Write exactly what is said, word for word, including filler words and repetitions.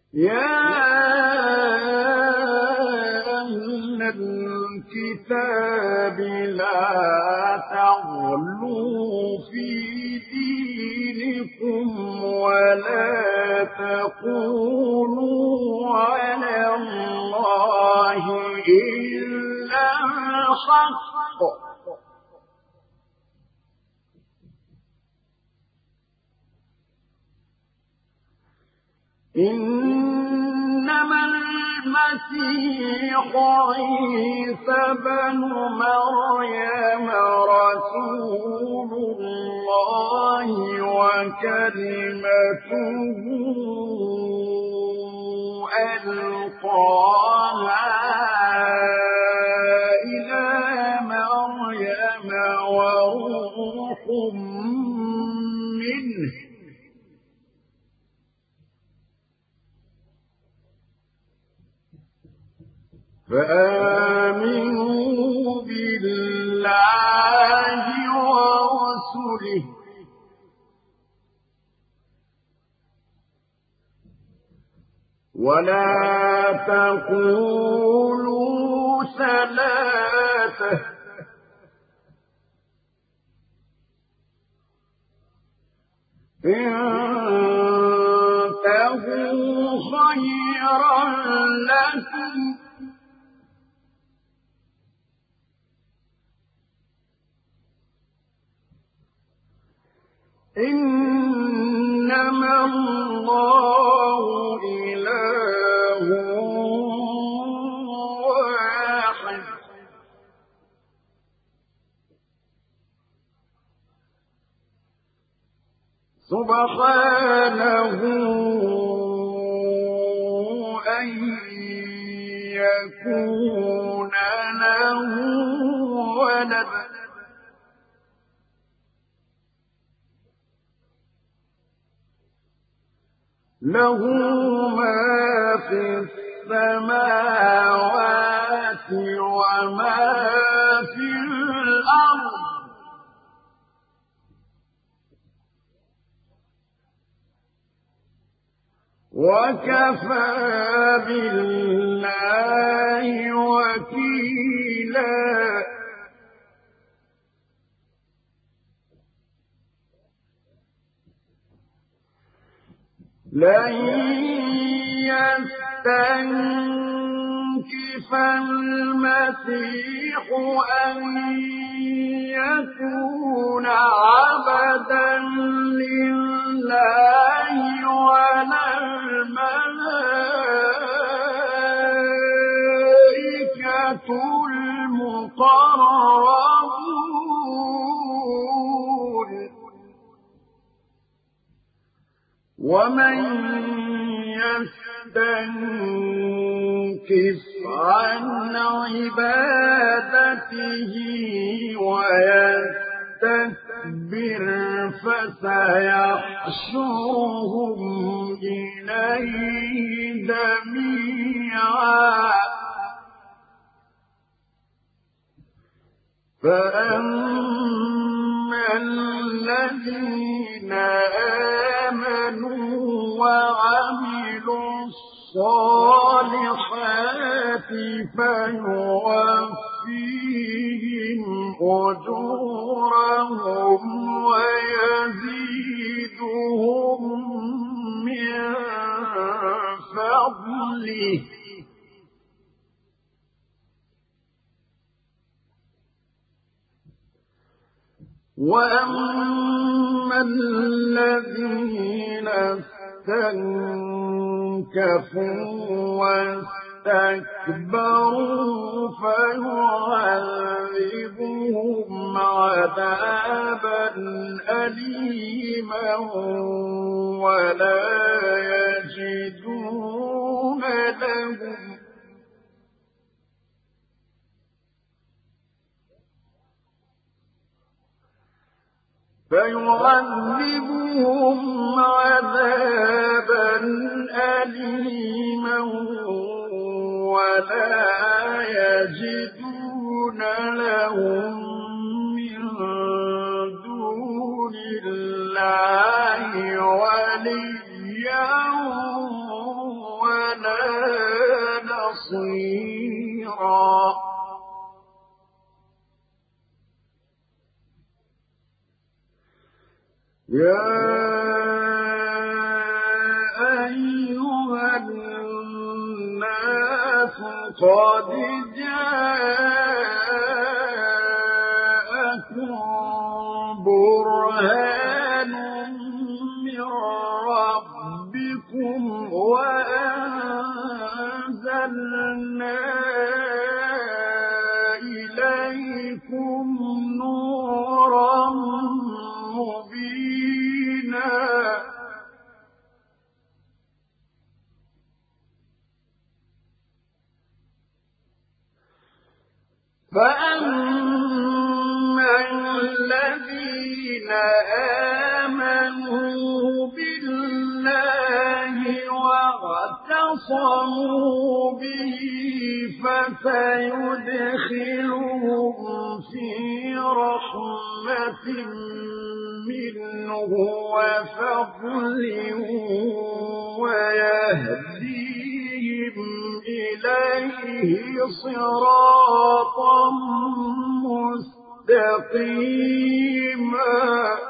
يا أهل الكتاب لا تغلوا في دينكم ولا تقولوا على الله إلا الحق إنما المسيح عيسى بن مريم رسول الله وكلمته ألقاها إلى مريم وروح منه فآمنوا بالله ورسله ولا تقولوا ثلاثة انتهوا خيرا لكم إنما الله إله واحد سبحانه أن يكون له ولد له ما في السماوات وما في الأرض وكفى بالله وكيلا لن يستنكف المسيح أن يكون عبدا لله ولا الملائكة المقربون ومن يستنكف عن عبادته ويستكبر فسيحشرهم إليه جميعا فأما الذين آمنوا وعملوا الصالحات فيوفيهم أجورهم ويزيدهم من فضله وأما الذين استنكفوا واستكبروا فيعذبهم عذابا أليما ولا يجدون لهم فيعذبهم عذابا أليما ولا يجدون لهم من دون الله وليا يا أيها الناس قد جاءكم برهان من ربكم وأنزلنا إليكم نورا مبينا فأما الذين آمنوا بالله واعتصموا به فسيدخلهم في رحمة منه وفضل ويهديهم إليه صراطا مستقيما